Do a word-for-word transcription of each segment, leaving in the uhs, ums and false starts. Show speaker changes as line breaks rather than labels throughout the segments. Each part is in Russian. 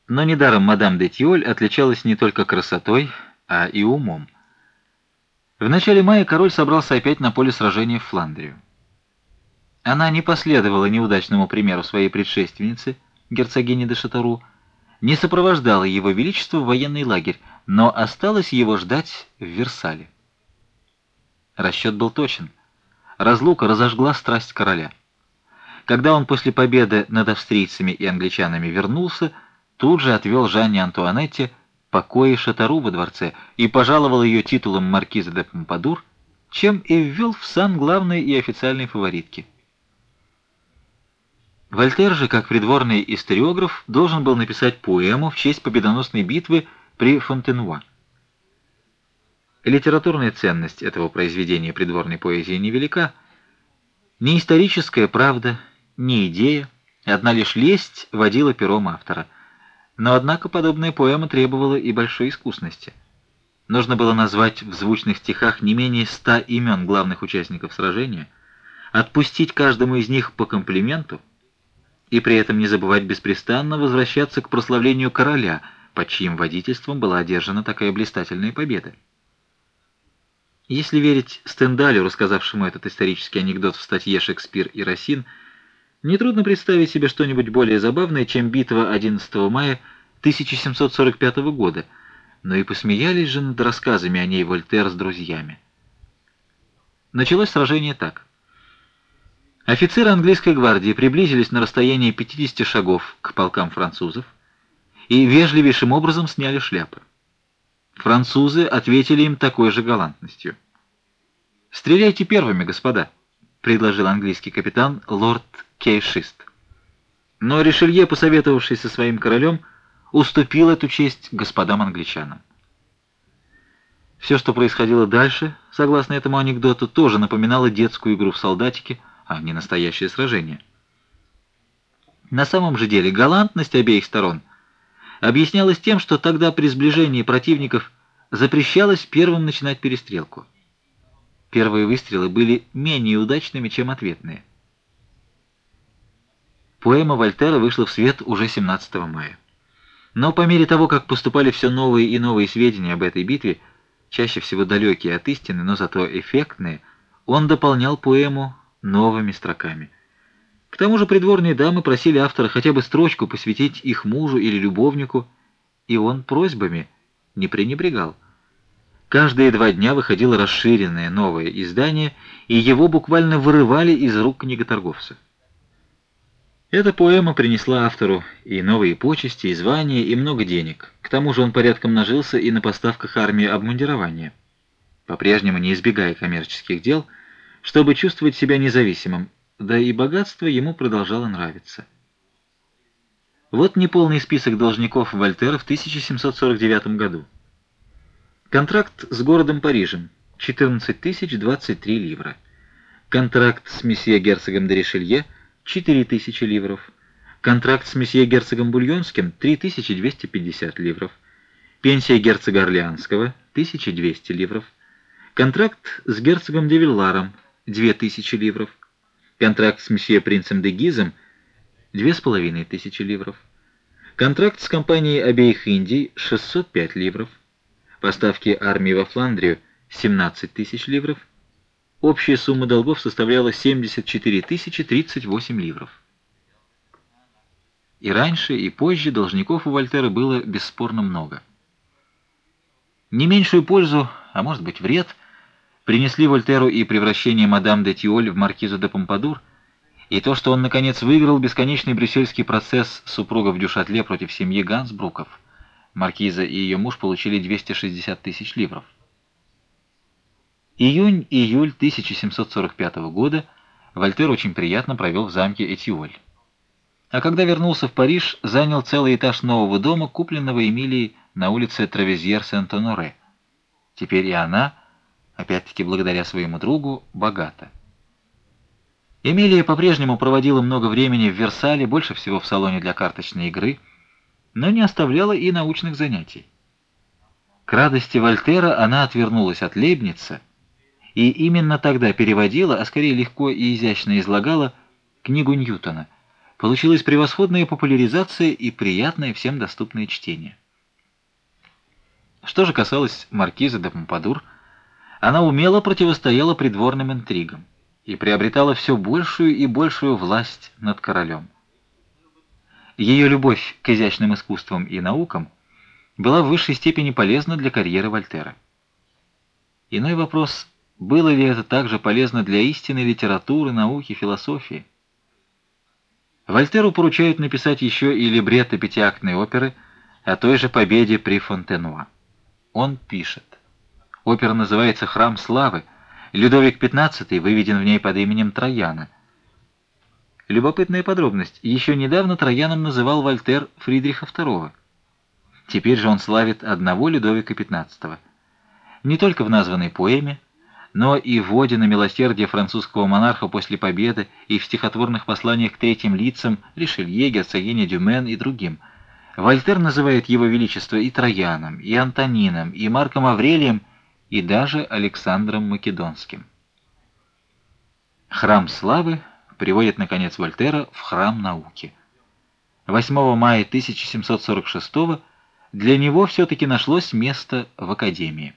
Но недаром мадам де Тиоль отличалась не только красотой, а и умом. В начале мая король собрался опять на поле сражения в Фландрию. Она не последовала неудачному примеру своей предшественницы, герцогини де Шатару, не сопровождала его величество в военный лагерь, но осталась его ждать в Версале. Расчет был точен. Разлука разожгла страсть короля. Когда он после победы над австрийцами и англичанами вернулся, тут же отвел Жанне Антуанетте покои Шатару во дворце и пожаловал ее титулом маркиза де Помпадур, чем и ввел в сан главной и официальной фаворитки. Вольтер же, как придворный историограф, должен был написать поэму в честь победоносной битвы при Фонтенуа. Литературная ценность этого произведения придворной поэзии невелика. Ни историческая правда, ни идея, одна лишь лесть водила пером автора. Но, однако, подобная поэма требовала и большой искусности. Нужно было назвать в звучных стихах не менее ста имен главных участников сражения, отпустить каждому из них по комплименту, и при этом не забывать беспрестанно возвращаться к прославлению короля, под чьим водительством была одержана такая блистательная победа. Если верить Стендалю, рассказавшему этот исторический анекдот в статье «Шекспир и Расин», нетрудно представить себе что-нибудь более забавное, чем битва одиннадцатого мая тысяча семьсот сорок пятого года, но и посмеялись же над рассказами о ней Вольтер с друзьями. Началось сражение так. Офицеры английской гвардии приблизились на расстояние пятидесяти шагов к полкам французов и вежливейшим образом сняли шляпы. Французы ответили им такой же галантностью. «Стреляйте первыми, господа», — предложил английский капитан лорд Кейшист. Но Ришелье, посоветовавшись со своим королем, уступил эту честь господам-англичанам. Все, что происходило дальше, согласно этому анекдоту, тоже напоминало детскую игру в солдатики, а не настоящее сражение. На самом же деле галантность обеих сторон объяснялась тем, что тогда при сближении противников запрещалось первым начинать перестрелку. Первые выстрелы были менее удачными, чем ответные. Поэма Вольтера вышла в свет уже семнадцатого мая. Но по мере того, как поступали все новые и новые сведения об этой битве, чаще всего далекие от истины, но зато эффектные, он дополнял поэму новыми строками. К тому же придворные дамы просили автора хотя бы строчку посвятить их мужу или любовнику, и он просьбами не пренебрегал. Каждые два дня выходило расширенное новое издание, и его буквально вырывали из рук книготорговцев. Эта поэма принесла автору и новые почести, и звания, и много денег. К тому же он порядком нажился и на поставках армии обмундирования, по-прежнему не избегая коммерческих дел, чтобы чувствовать себя независимым, да и богатство ему продолжало нравиться. Вот неполный список должников Вольтера в тысяча семьсот сорок девятом году. Контракт с городом Парижем — четырнадцать тысяч двадцать три ливра. Контракт с месье герцогом де Ришелье — четыре тысячи ливров. Контракт с месье герцогом Бульонским — три тысячи двести пятьдесят ливров. Пенсия герцога Орлеанского — тысяча двести ливров. Контракт с герцогом де Вилларом — две тысячи ливров. Контракт с месье принцем де Гизом — две с половиной тысячи ливров. Контракт с компанией обеих Индий — шестьсот пять ливров. Поставки армии во Фландрию — семнадцать тысяч ливров. Общая сумма долгов составляла семьдесят четыре тысячи тридцать восемь ливров. И раньше, и позже должников у Вольтера было бесспорно много. Не меньшую пользу, а может быть вред, принесли Вольтеру и превращение мадам де Тиоль в маркизу де Помпадур, и то, что он, наконец, выиграл бесконечный брюссельский процесс супругов Дюшатле против семьи Гансбруков. Маркиза и ее муж получили двести шестьдесят тысяч ливров. Июнь-июль тысяча семьсот сорок пятого года Вольтер очень приятно провел в замке Этиоль. А когда вернулся в Париж, занял целый этаж нового дома, купленного Эмилией на улице Травезьер-Сент-Оноре. Теперь и она, опять-таки благодаря своему другу, богата. Эмилия по-прежнему проводила много времени в Версале, больше всего в салоне для карточной игры, но не оставляла и научных занятий. К радости Вольтера она отвернулась от Лейбница и именно тогда переводила, а скорее легко и изящно излагала, книгу Ньютона, Получилась превосходная популяризация и приятное всем доступное чтение. Что же касалось маркизы де Помпадур, она умело противостояла придворным интригам и приобретала все большую и большую власть над королем. Ее любовь к изящным искусствам и наукам была в высшей степени полезна для карьеры Вольтера. Иной вопрос, было ли это также полезно для истинной литературы, науки, философии? Вольтеру поручают написать еще и либретто пятиактной оперы о той же победе при Фонтенуа. Он пишет. Опера называется «Храм славы». Людовик пятнадцатый выведен в ней под именем Трояна. Любопытная подробность. Еще недавно Трояном называл Вольтер Фридриха второго. Теперь же он славит одного Людовика пятнадцатого. Не только в названной поэме, но и в оде на милосердие французского монарха после победы и в стихотворных посланиях к третьим лицам Ришелье, герцогине Дюмен и другим. Вольтер называет его величество и Трояном, и Антонином, и Марком Аврелием, и даже Александром Македонским. «Храм славы» приводит, наконец, Вольтера в храм науки. восьмого мая тысяча семьсот сорок шестого для него все-таки нашлось место в Академии.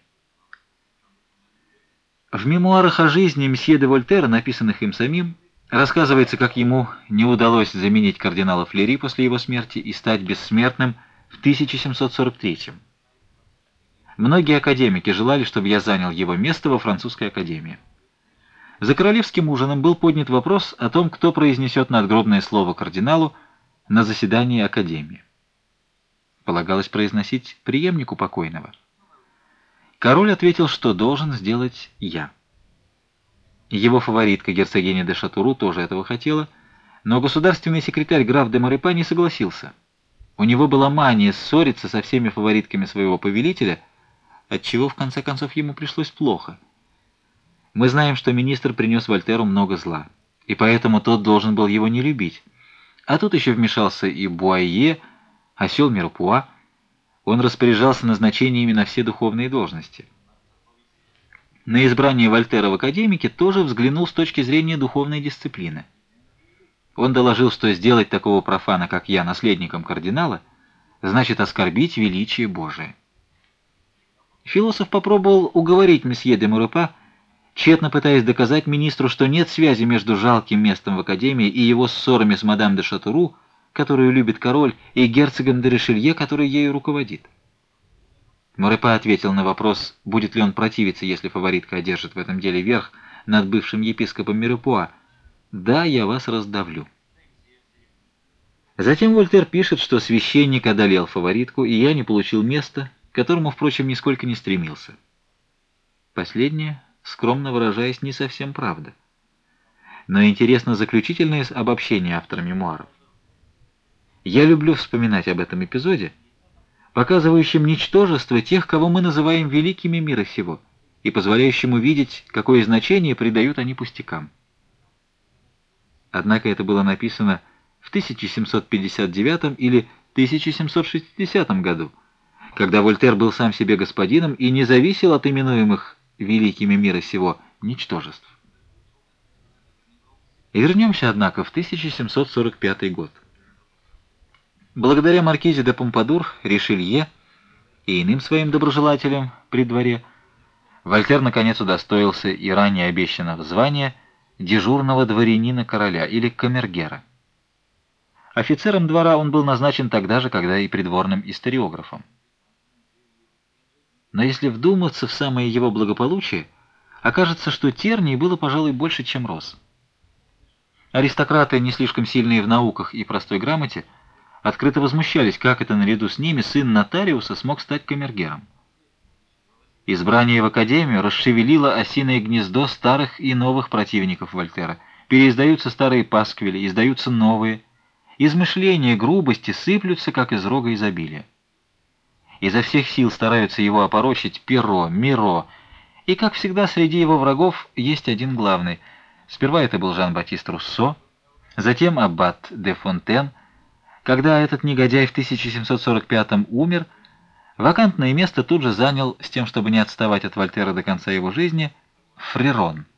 В мемуарах о жизни месье де Вольтера, написанных им самим, рассказывается, как ему не удалось заменить кардинала Флери после его смерти и стать бессмертным в тысяча семьсот сорок третьем. Многие академики желали, чтобы я занял его место во французской академии. За королевским ужином был поднят вопрос о том, кто произнесет надгробное слово кардиналу на заседании академии. Полагалось произносить преемнику покойного. Король ответил, что должен сделать я. Его фаворитка, герцогиня де Шатуру, тоже этого хотела, но государственный секретарь граф де Морепа не согласился. У него была мания ссориться со всеми фаворитками своего повелителя, отчего в конце концов ему пришлось плохо. Мы знаем, что министр принес Вольтеру много зла, и поэтому тот должен был его не любить. А тут еще вмешался и Буайе, осел Миропуа. Он распоряжался назначениями на все духовные должности. На избрание Вольтера в академике тоже взглянул с точки зрения духовной дисциплины. Он доложил, что сделать такого профана, как я, наследником кардинала, значит оскорбить величие Божие. Философ попробовал уговорить месье де Морепа, тщетно пытаясь доказать министру, что нет связи между жалким местом в академии и его ссорами с мадам де Шатуру, которую любит король, и герцогом де Ришелье, который ею руководит. Морепа ответил на вопрос, будет ли он противиться, если фаворитка одержит в этом деле верх над бывшим епископом Миропуа. «Да, я вас раздавлю». Затем Вольтер пишет, что священник одолел фаворитку, и я не получил места, к которому, впрочем, нисколько не стремился. Последнее, скромно выражаясь, не совсем правда. Но интересно заключительное обобщение автора мемуаров. Я люблю вспоминать об этом эпизоде, показывающем ничтожество тех, кого мы называем великими мира сего, и позволяющим увидеть, какое значение придают они пустякам. Однако это было написано в тысяча семьсот пятьдесят девятом или тысяча семьсот шестидесятом году, когда Вольтер был сам себе господином и не зависел от именуемых великими мира сего ничтожеств. И вернемся, однако, в тысяча семьсот сорок пятый год. Благодаря маркизе де Помпадур, Ришелье и иным своим доброжелателям при дворе, Вольтер наконец удостоился и ранее обещанного звания дежурного дворянина короля или камергера. Офицером двора он был назначен тогда же, когда и придворным историографом. Но если вдуматься в самое его благополучие, окажется, что терний было, пожалуй, больше, чем роз. Аристократы, не слишком сильные в науках и простой грамоте, открыто возмущались, как это наряду с ними сын нотариуса смог стать камергером. Избрание в академию расшевелило осиное гнездо старых и новых противников Вольтера. Переиздаются старые пасквили, издаются новые. Измышления, грубости сыплются, как из рога изобилия. Изо всех сил стараются его опорочить Перро, Миро, и, как всегда, среди его врагов есть один главный. Сперва это был Жан-Батист Руссо, затем аббат де Фонтен. Когда этот негодяй в тысяча семьсот сорок пятом умер, вакантное место тут же занял, с тем, чтобы не отставать от Вольтера до конца его жизни, Фрерон.